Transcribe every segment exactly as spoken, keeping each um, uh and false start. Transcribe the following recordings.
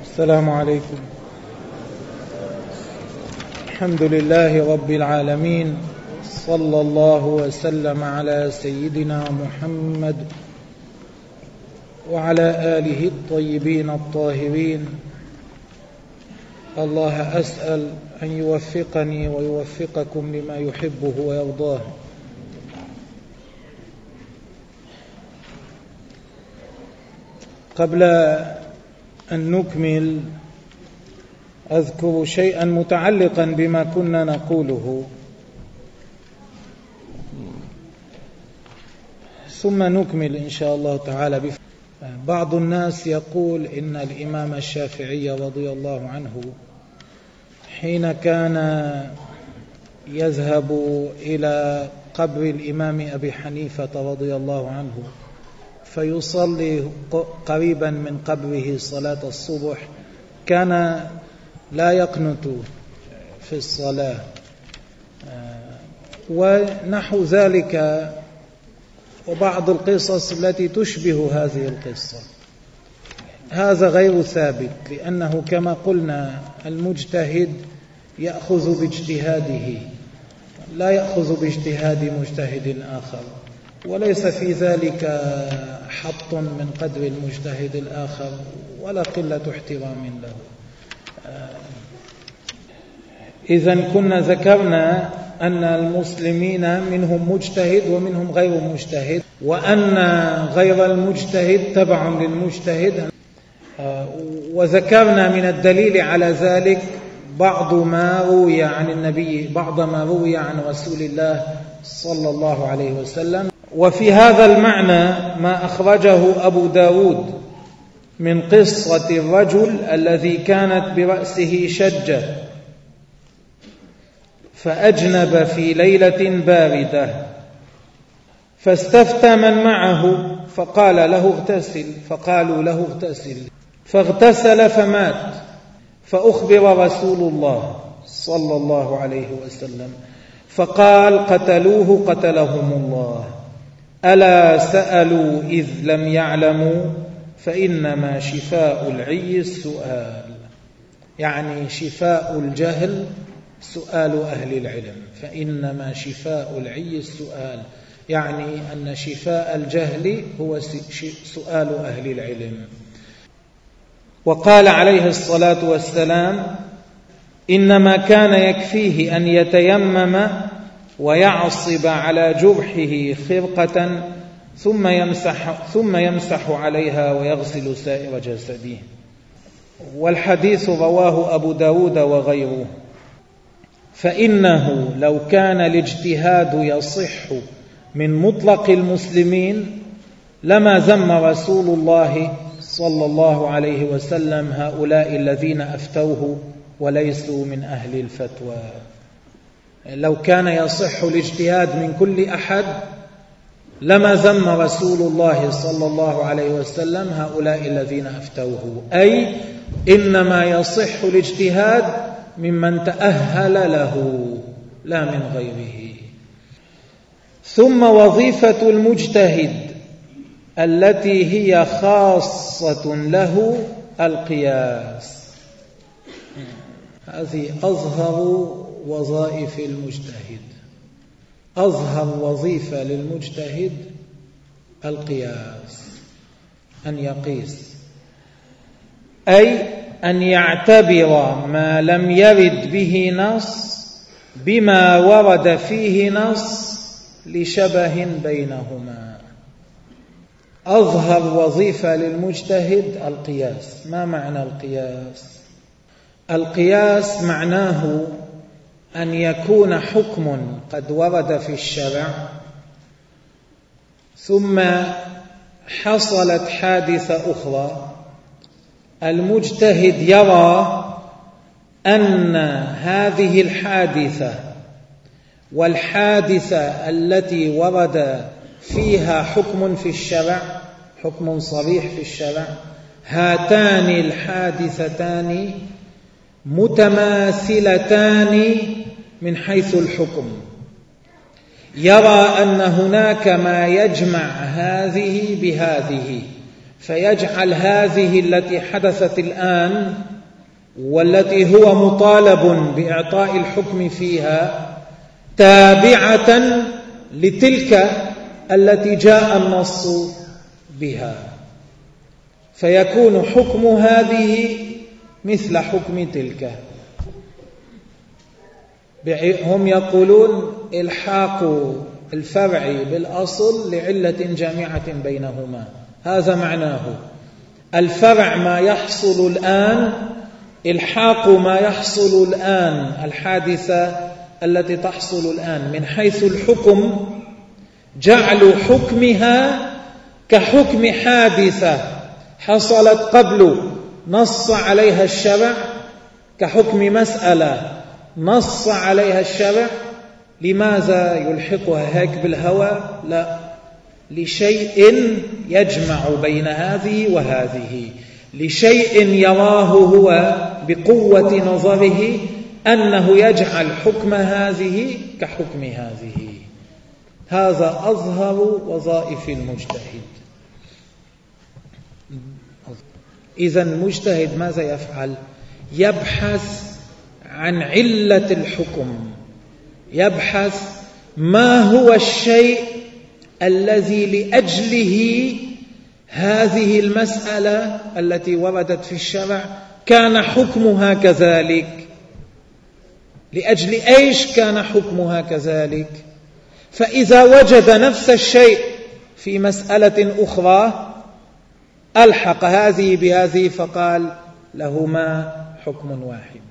السلام عليكم. الحمد لله رب العالمين، صلى الله وسلم على سيدنا محمد وعلى آله الطيبين الطاهرين. الله أسأل أن يوفقني ويوفقكم لما يحبه ويرضاه. قبل أن نكمل أذكر شيئا متعلقا بما كنا نقوله ثم نكمل إن شاء الله تعالى. بعض الناس يقول إن الإمام الشافعي رضي الله عنه حين كان يذهب إلى قبر الإمام أبي حنيفة رضي الله عنه فيصلي قريبا من قبره صلاة الصبح كان لا يقنت في الصلاة ونحو ذلك، وبعض القصص التي تشبه هذه القصة. هذا غير ثابت، لأنه كما قلنا المجتهد يأخذ باجتهاده لا يأخذ باجتهاد مجتهد آخر، وليس في ذلك حط من قدر المجتهد الآخر ولا قلة احترام له. إذن كنا ذكرنا أن المسلمين منهم مجتهد ومنهم غير مجتهد، وأن غير المجتهد تبع للمجتهد، وذكرنا من الدليل على ذلك بعض ما روي عن النبي بعض ما روي عن رسول الله صلى الله عليه وسلم. وفي هذا المعنى ما أخرجه أبو داود من قصة الرجل الذي كانت برأسه شجة فأجنب في ليلة باردة، فاستفتى من معه فقال له اغتسل، فقالوا له اغتسل، فاغتسل فمات. فأخبر رسول الله صلى الله عليه وسلم فقال قتلوه قتلهم الله، ألا سألوا إذ لم يعلموا فإنما شفاء العي السؤال، يعني شفاء الجهل سؤال أهل العلم، فإنما شفاء العي السؤال، يعني أن شفاء الجهل هو سؤال أهل العلم. وقال عليه الصلاة والسلام إنما كان يكفيه أن يتيمم ويعصب على جرحه خرقة ثم يمسح, ثم يمسح عليها ويغسل سائر جسده. والحديث رواه أبو داود وغيره. فإنه لو كان الاجتهاد يصح من مطلق المسلمين لما ذم رسول الله صلى الله عليه وسلم هؤلاء الذين أفتوه وليسوا من أهل الفتوى. لو كان يصح الاجتهاد من كل أحد لما ذم رسول الله صلى الله عليه وسلم هؤلاء الذين أفتوه، أي إنما يصح الاجتهاد ممن تأهل له لا من غيره. ثم وظيفة المجتهد التي هي خاصة له القياس، هذه أظهر وظائف المجتهد. أظهر وظيفة للمجتهد القياس، أن يقيس، أي أن يعتبر ما لم يرد به نص بما ورد فيه نص لشبه بينهما. أظهر وظيفة للمجتهد القياس. ما معنى القياس؟ القياس معناه أن يكون حكم قد ورد في الشرع ثم حصلت حادثة أخرى، المجتهد يرى أن هذه الحادثة والحادثة التي ورد فيها حكم في الشرع، حكم صريح في الشرع، هاتان الحادثتان متماثلتان من حيث الحكم، يرى أن هناك ما يجمع هذه بهذه، فيجعل هذه التي حدثت الآن والتي هو مطالب بإعطاء الحكم فيها تابعة لتلك التي جاء النص بها، فيكون حكم هذه مثل حكم تلك. هم يقولون الحاق الفرع بالأصل لعلة جامعة بينهما، هذا معناه. الفرع ما يحصل الآن، الحاق ما يحصل الآن، الحادثة التي تحصل الآن من حيث الحكم، جعل حكمها كحكم حادثة حصلت قبل نص عليها الشرع، كحكم مسألة نص عليها الشرع. لماذا يلحقها هيك بالهوى؟ لا، لشيء يجمع بين هذه وهذه، لشيء يراه هو بقوة نظره أنه يجعل حكم هذه كحكم هذه. هذا أظهر وظائف المجتهد. إذن المجتهد ماذا يفعل؟ يبحث عن علة الحكم، يبحث ما هو الشيء الذي لأجله هذه المسألة التي وردت في الشرع كان حكمها كذلك، لأجل إيش كان حكمها كذلك. فإذا وجد نفس الشيء في مسألة أخرى ألحق هذه بهذه فقال لهما حكم واحد.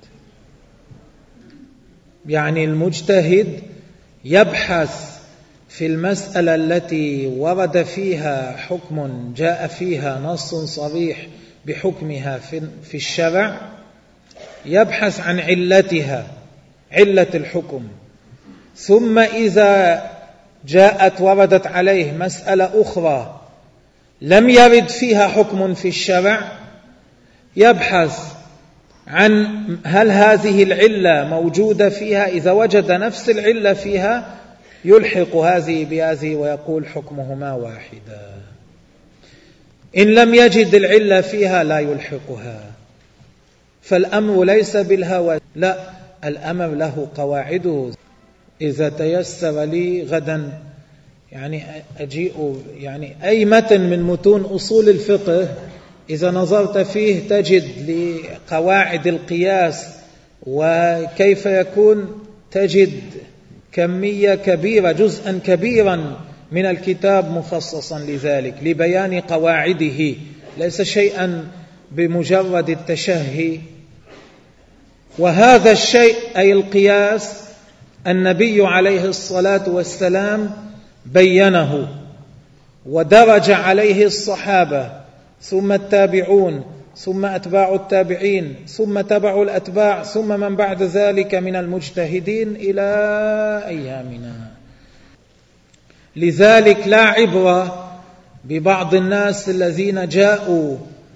يعني المجتهد يبحث في المسألة التي ورد فيها حكم جاء فيها نص صريح بحكمها في الشرع، يبحث عن علتها، علة الحكم. ثم إذا جاءت وردت عليه مسألة أخرى لم يرد فيها حكم في الشرع، يبحث عن هل هذه العلة موجودة فيها. إذا وجد نفس العلة فيها يلحق هذه بهذه ويقول حكمهما واحدا. إن لم يجد العلة فيها لا يلحقها. فالأمر ليس بالهوى، لا، الأمر له قواعده. إذا تيسر لي غدا يعني أجيء يعني أي متن من متون أصول الفقه إذا نظرت فيه تجد لقواعد القياس وكيف يكون، تجد كمية كبيرة، جزءا كبيرا من الكتاب مخصصا لذلك لبيان قواعده، ليس شيئا بمجرد التشهي. وهذا الشيء أي القياس النبي عليه الصلاة والسلام بينه ودرج عليه الصحابة ثم التابعون ثم أتباع التابعين ثم تبع الأتباع ثم من بعد ذلك من المجتهدين إلى أيامنا. لذلك لا عبرة ببعض الناس الذين جاءوا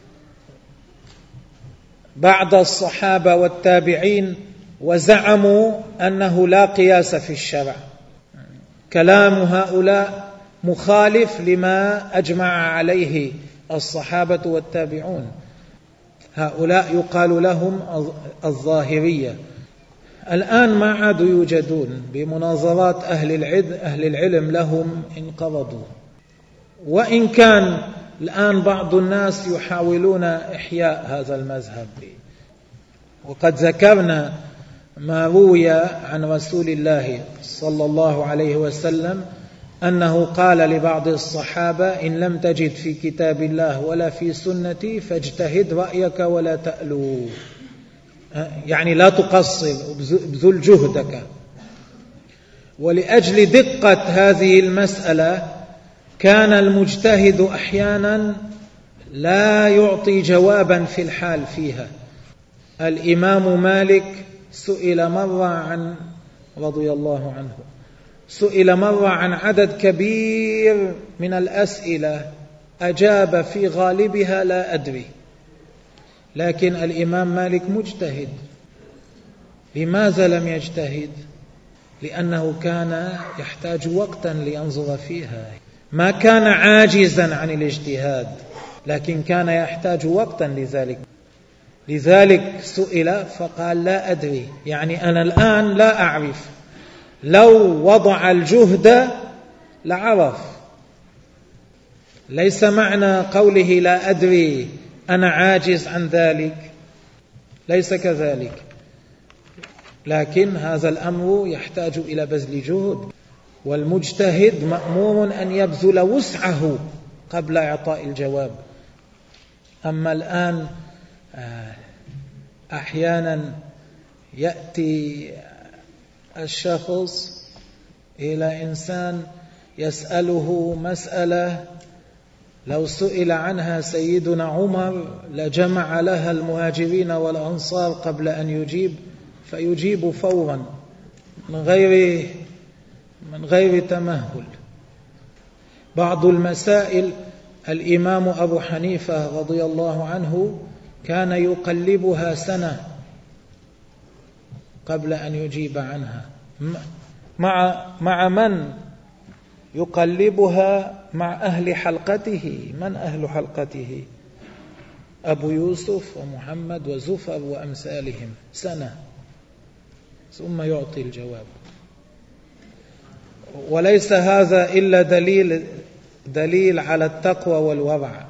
بعد الصحابة والتابعين وزعموا أنه لا قياس في الشرع. كلام هؤلاء مخالف لما أجمع عليه الصحابة والتابعون. هؤلاء يقال لهم الظاهرية. الآن ما عادوا يوجدون، بمناظرات أهل العلم, أهل العلم لهم انقرضوا. وإن كان الآن بعض الناس يحاولون إحياء هذا المذهب. وقد ذكرنا ما روي عن رسول الله صلى الله عليه وسلم أنه قال لبعض الصحابة: إن لم تجد في كتاب الله ولا في سنتي فاجتهد رأيك ولا تألو، يعني لا تقصر، ابذل جهدك. ولأجل دقة هذه المسألة كان المجتهد أحيانا لا يعطي جوابا في الحال فيها. الإمام مالك سئل مرة عن رضي الله عنه سئل مرة عن عدد كبير من الأسئلة أجاب في غالبها لا أدري، لكن الإمام مالك مجتهد. لماذا لم يجتهد؟ لأنه كان يحتاج وقتا لينظر فيها، ما كان عاجزا عن الاجتهاد. لكن كان يحتاج وقتا لذلك، لذلك سئل فقال لا أدري، يعني أنا الآن لا أعرف، لو وضع الجهد لعرف. ليس معنى قوله لا أدري أنا عاجز عن ذلك، ليس كذلك، لكن هذا الأمر يحتاج إلى بذل جهد، والمجتهد مأمور أن يبذل وسعه قبل إعطاء الجواب. أما الآن أحيانا يأتي الشخص إلى إنسان يسأله مسألة لو سئل عنها سيدنا عمر لجمع لها المهاجرين والأنصار قبل أن يجيب، فيجيب فورا من غير من غير تمهل. بعض المسائل الإمام أبو حنيفة رضي الله عنه كان يقلبها سنة قبل أن يجيب عنها. مع مع من يقلبها؟ مع أهل حلقته. من أهل حلقته؟ أبو يوسف ومحمد وزفر وأمثالهم، سنة ثم يعطي الجواب. وليس هذا إلا دليل دليل على التقوى والورع.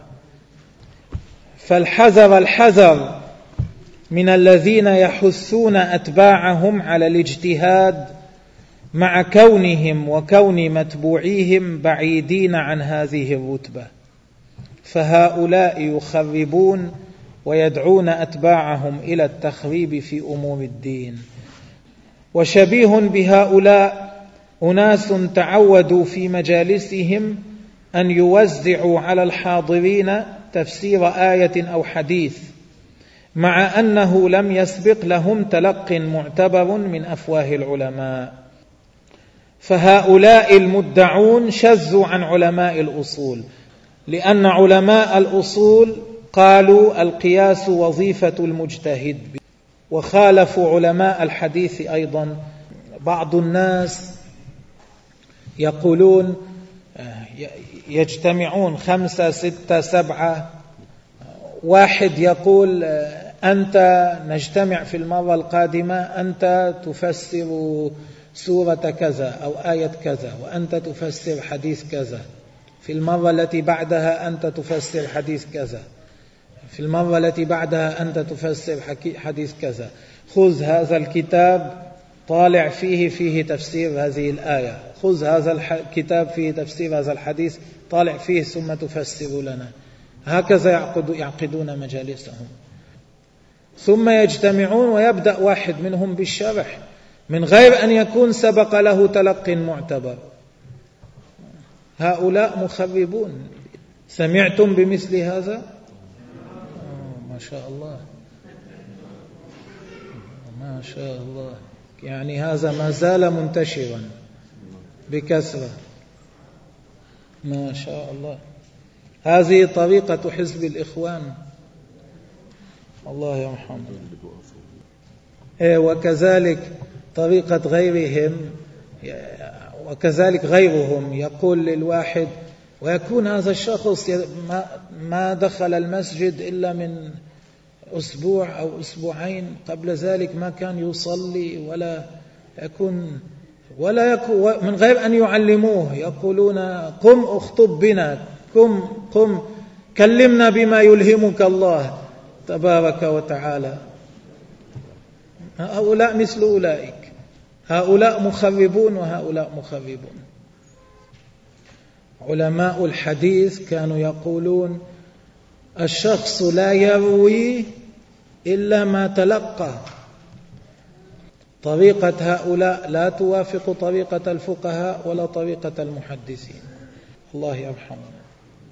فالحذر الحذر من الذين يحثون أتباعهم على الاجتهاد مع كونهم وكون متبوعيهم بعيدين عن هذه الرتبة، فهؤلاء يخربون ويدعون أتباعهم إلى التخريب في أمور الدين. وشبيه بهؤلاء أناس تعودوا في مجالسهم أن يوزعوا على الحاضرين تفسير آية أو حديث، مع أنه لم يسبق لهم تلق معتبر من أفواه العلماء. فهؤلاء المدعون شذوا عن علماء الأصول، لأن علماء الأصول قالوا القياس وظيفة المجتهد، وخالفوا علماء الحديث أيضا. بعض الناس يقولون يجتمعون خمسة ستة سبعة، واحد يقول أنت نجتمع في المرة القادمة أنت تفسر سورة كذا أو آية كذا، وأنت تفسر حديث كذا، في المرة التي بعدها أنت تفسر حديث كذا، في المرة التي بعدها أنت تفسر حديث كذا، خذ هذا الكتاب طالع فيه فيه تفسير هذه الآية، خذ هذا الكتاب فيه تفسير هذا الحديث طالع فيه ثم تفسر لنا. هكذا يعقد يعقدون مجالسهم، ثم يجتمعون ويبدأ واحد منهم بالشرح من غير أن يكون سبق له تلق معتبر. هؤلاء مخربون. سمعتم بمثل هذا؟ آه ما شاء الله، ما شاء الله، يعني هذا ما زال منتشرا بكثرة، ما شاء الله. هذه طريقة حزب الإخوان، الله يرحمه. وكذلك طريقة غيرهم، وكذلك غيرهم يقول للواحد، ويكون هذا الشخص ما دخل المسجد إلا من أسبوع أو أسبوعين، قبل ذلك ما كان يصلي ولا يكون ولا يكون من غير أن يعلموه يقولون قم اخطب بنا، قم قم كلمنا بما يلهمك الله تبارك وتعالى. هؤلاء مثل أولئك، هؤلاء مخربون وهؤلاء مخربون. علماء الحديث كانوا يقولون الشخص لا يروي إلا ما تلقى. طريقة هؤلاء لا توافق طريقة الفقهاء ولا طريقة المحدثين، الله يرحمنا.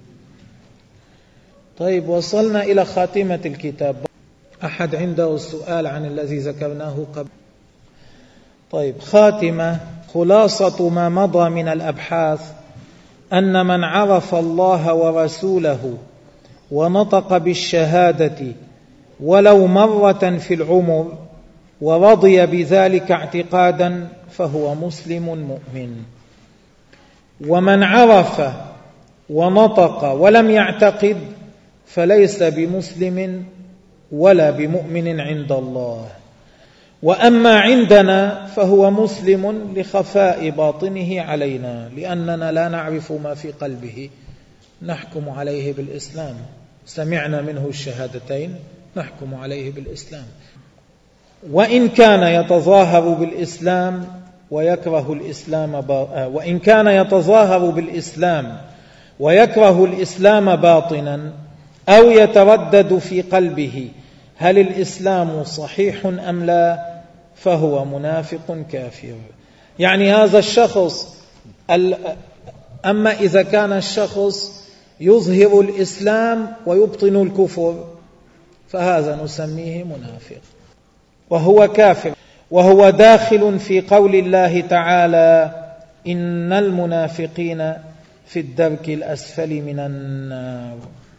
طيب، وصلنا إلى خاتمة الكتاب. أحد عنده السؤال عن الذي ذكرناه قبل؟ طيب، خاتمة. خلاصة ما مضى من الأبحاث أن من عرف الله ورسوله ونطق بالشهادة ولو مرة في العمر ورضي بذلك اعتقادا فهو مسلم مؤمن. ومن عرف ونطق ولم يعتقد فليس بمسلم ولا بمؤمن عند الله، وأما عندنا فهو مسلم لخفاء باطنه علينا، لأننا لا نعرف ما في قلبه، نحكم عليه بالإسلام، سمعنا منه الشهادتين نحكم عليه بالإسلام. وإن كان يتظاهر بالإسلام ويكره الإسلام وإن كان يتظاهر بالإسلام ويكره الإسلام باطنا، أو يتردد في قلبه هل الإسلام صحيح أم لا، فهو منافق كافر. يعني هذا الشخص، أما إذا كان الشخص يظهر الإسلام ويبطن الكفر فهذا نسميه منافق وهو كافر، وهو داخل في قول الله تعالى: إن المنافقين في الدرك الأسفل من النار.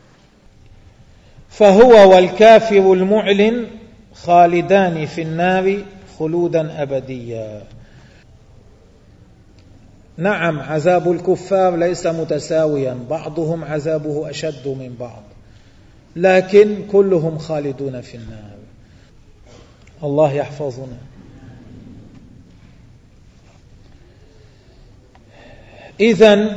فهو والكافر المعلن خالدان في النار خلودا أبديا. نعم، عذاب الكفار ليس متساويا، بعضهم عذابه أشد من بعض، لكن كلهم خالدون في النار. الله يحفظنا. إذن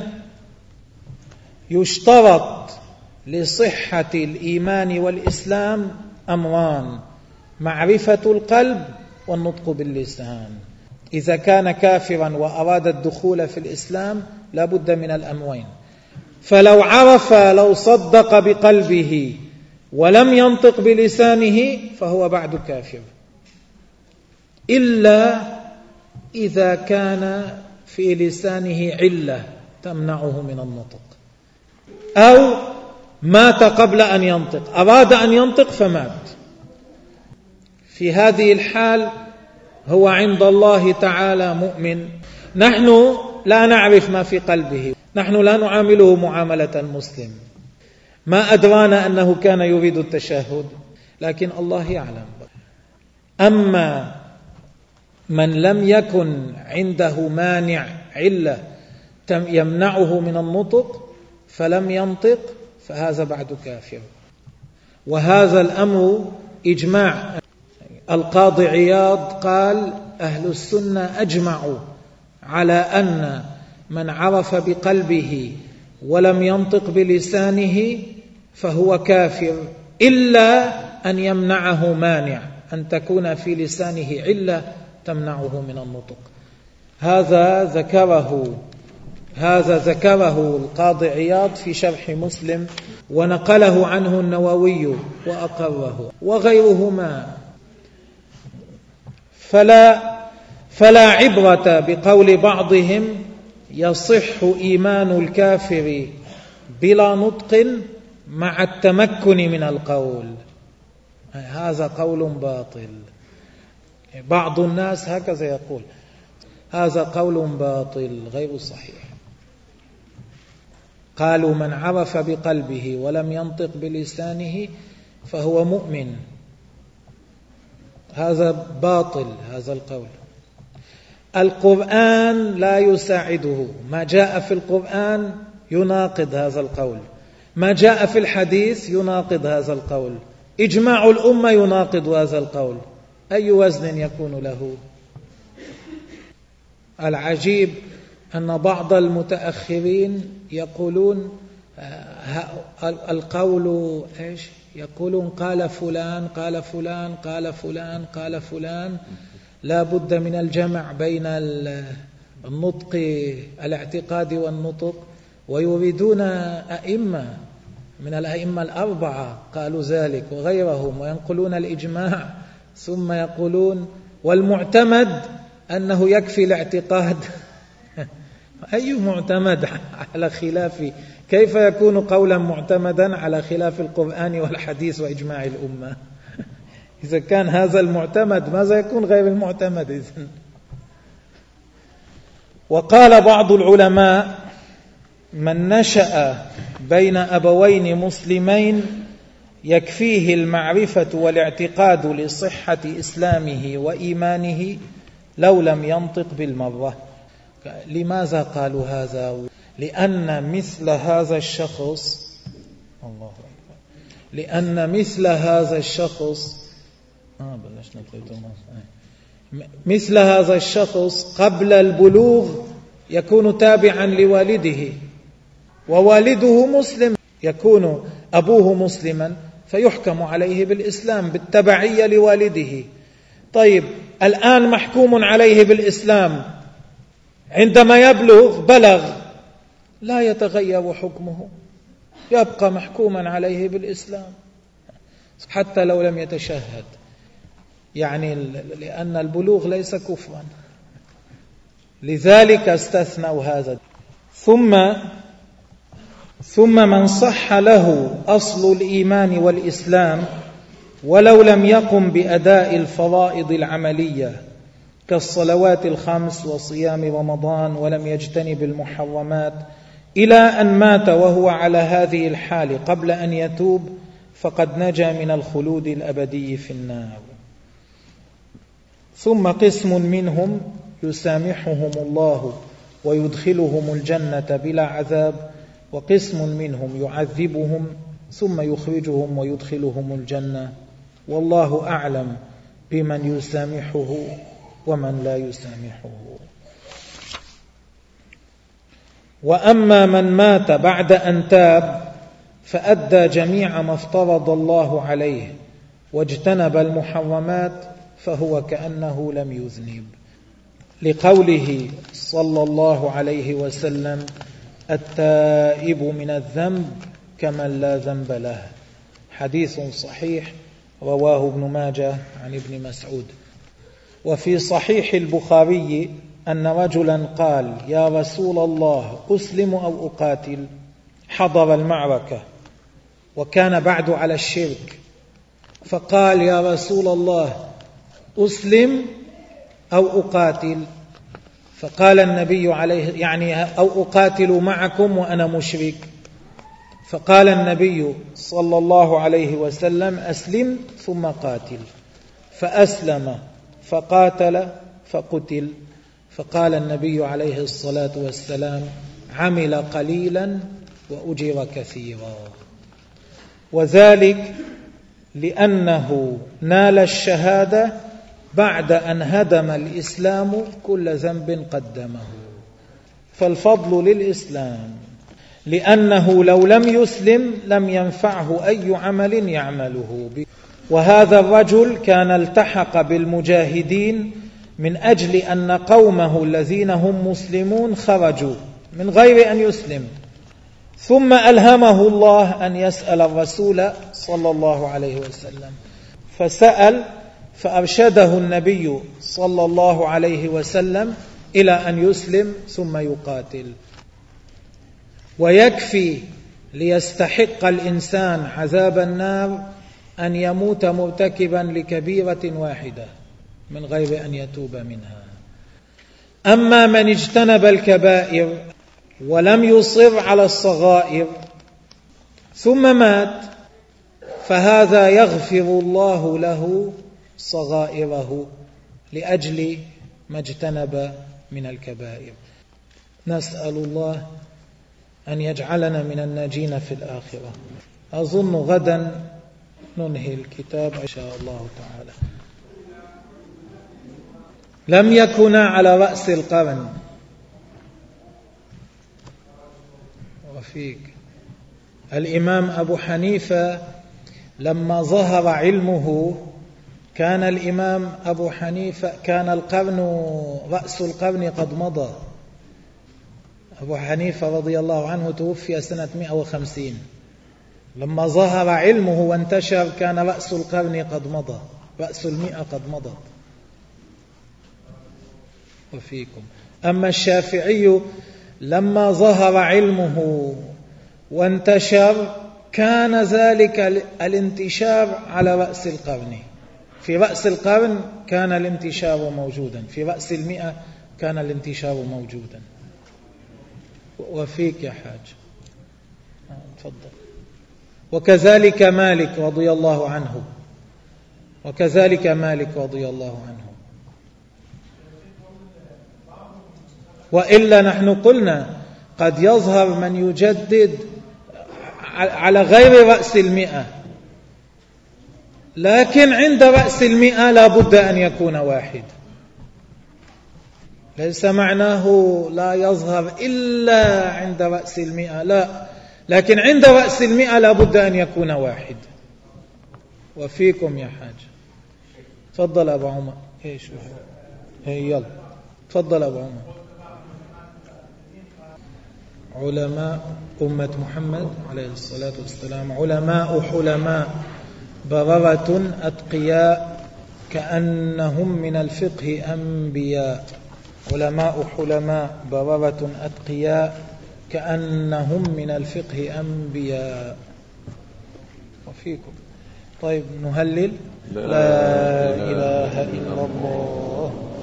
يشترط لصحة الإيمان والإسلام أمران: معرفة القلب والنطق باللسان. إذا كان كافرا وأراد الدخول في الإسلام لا بد من الأمرين، فلو عرف لو صدق بقلبه ولم ينطق بلسانه فهو بعد كافر، إلا إذا كان في لسانه علة تمنعه من النطق، أو مات قبل أن ينطق، أراد أن ينطق فمات. في هذه الحال هو عند الله تعالى مؤمن. نحن لا نعرف ما في قلبه، نحن لا نعامله معاملة المسلم، ما أدرانا أنه كان يريد التشهد، لكن الله يعلم. أما من لم يكن عنده مانع علة يمنعه من النطق فلم ينطق فهذا بعد كافر. وهذا الأمر إجماع. القاضي عياض قال: أهل السنة أجمعوا على أن من عرف بقلبه ولم ينطق بلسانه فهو كافر، إلا أن يمنعه مانع، أن تكون في لسانه علة تمنعه من النطق. هذا ذكره هذا ذكره القاضي عياض في شرح مسلم، ونقله عنه النووي وأقره وغيرهما. فلا فلا عبرة بقول بعضهم يصح إيمان الكافر بلا نطق مع التمكن من القول. هذا قول باطل. بعض الناس هكذا يقول، هذا قول باطل غير صحيح. قالوا: من عرف بقلبه ولم ينطق بلسانه فهو مؤمن. هذا باطل هذا القول. القرآن لا يساعده، ما جاء في القرآن يناقض هذا القول، ما جاء في الحديث يناقض هذا القول، إجماع الأمة يناقض هذا القول، أي وزن يكون له؟ العجيب أن بعض المتأخرين يقولون القول إيش؟ يقولون قال فلان قال فلان قال فلان قال فلان، لا بد من الجمع بين النطق الاعتقاد والنطق، ويريدون أئمة من الأئمة الأربعة قالوا ذلك وغيرهم، وينقلون الإجماع ثم يقولون والمعتمد أنه يكفي الاعتقاد. أي معتمد على خلاف؟ كيف يكون قولا معتمدا على خلاف القرآن والحديث وإجماع الأمة؟ إذا كان هذا المعتمد ماذا يكون غير المعتمد إذن؟ وقال بعض العلماء: من نشأ بين أبوين مسلمين يكفيه المعرفة والاعتقاد لصحة إسلامه وإيمانه لو لم ينطق بالمرة. لماذا قالوا هذا؟ لأن مثل هذا الشخص الله أكبر لأن مثل هذا الشخص آه بلشنا مثل هذا الشخص قبل البلوغ يكون تابعا لوالده، ووالده مسلم، يكون أبوه مسلما فيحكم عليه بالإسلام بالتبعية لوالده. طيب الآن محكوم عليه بالإسلام، عندما يبلغ بلغ لا يتغير حكمه، يبقى محكوما عليه بالإسلام حتى لو لم يتشهد، يعني لأن البلوغ ليس كفرا، لذلك استثنوا هذا. ثم ثم من صح له أصل الإيمان والإسلام ولو لم يقم بأداء الفرائض العملية كالصلوات الخمس وصيام رمضان ولم يجتنب المحرمات إلى أن مات وهو على هذه الحال قبل أن يتوب فقد نجا من الخلود الأبدي في النار. ثم قسم منهم يسامحهم الله ويدخلهم الجنة بلا عذاب، وقسم منهم يعذبهم ثم يخرجهم ويدخلهم الجنة، والله أعلم بمن يسامحه ومن لا يسامحه. وأما من مات بعد أن تاب فأدى جميع ما افترض الله عليه واجتنب المحرمات فهو كأنه لم يذنب، لقوله صلى الله عليه وسلم: التائب من الذنب كمن لا ذنب له. حديث صحيح رواه ابن ماجه عن ابن مسعود. وفي صحيح البخاري أن رجلا قال: يا رسول الله أسلم أو أقاتل؟ حضر المعركة وكان بعد على الشرك، فقال: يا رسول الله أسلم أو أقاتل؟ فقال النبي عليه يعني أو أقاتل معكم وأنا مشرك؟ فقال النبي صلى الله عليه وسلم: أسلم ثم قاتل. فأسلم فقاتل فقتل، فقال النبي عليه الصلاة والسلام: عمل قليلا وأجر كثيرا. وذلك لأنه نال الشهادة بعد أن هدم الإسلام كل ذنب قدمه، فالفضل للإسلام، لأنه لو لم يسلم لم ينفعه أي عمل يعمله. وهذا الرجل كان التحق بالمجاهدين من أجل أن قومه الذين هم مسلمون خرجوا من غير أن يسلم، ثم ألهمه الله أن يسأل الرسول صلى الله عليه وسلم، فسأل فأرشده النبي صلى الله عليه وسلم إلى أن يسلم ثم يقاتل. ويكفي ليستحق الإنسان عذاب النار أن يموت مرتكبا لكبيرة واحدة من غير أن يتوب منها. أما من اجتنب الكبائر ولم يصر على الصغائر ثم مات فهذا يغفر الله له صغائره لأجل ما اجتنب من الكبائر. نسأل الله أن يجعلنا من الناجين في الآخرة. أظن غدا ننهي الكتاب إن شاء الله تعالى. لم يكونا على رأس القرن. وفيك الإمام أبو حنيفة لما ظهر علمه كان الإمام أبو حنيفة كان القرن رأس القرن قد مضى. أبو حنيفة رضي الله عنه توفي سنة مئة وخمسين، لما ظهر علمه وانتشر كان رأس القرن قد مضى، رأس المئة قد مضى. وفيكم. أما الشافعي لما ظهر علمه وانتشر كان ذلك الانتشار على رأس القرن، في رأس القرن كان الانتشار موجودا، في رأس المئة كان الانتشار موجودا. وفيك يا حاج تفضل. وكذلك مالك رضي الله عنه، وكذلك مالك رضي الله عنه. وإلا نحن قلنا قد يظهر من يجدد على غير رأس المئة، لكن عند رأس المئة لا بد أن يكون واحد. ليس معناه لا يظهر إلا عند رأس المئة، لا، لكن عند رأس المئة لا بد أن يكون واحد. وفيكم يا حاج. تفضل أبو عمر. إيش هي؟ يلا تفضل أبو عمر. علماء أمة محمد عليه الصلاة والسلام علماء حلماء بررة أتقياء كأنهم من الفقه أنبياء. علماء حلماء بررة أتقياء كأنهم من الفقه أنبياء. وفيكم. طيب نهلل. لا إله إلا الله.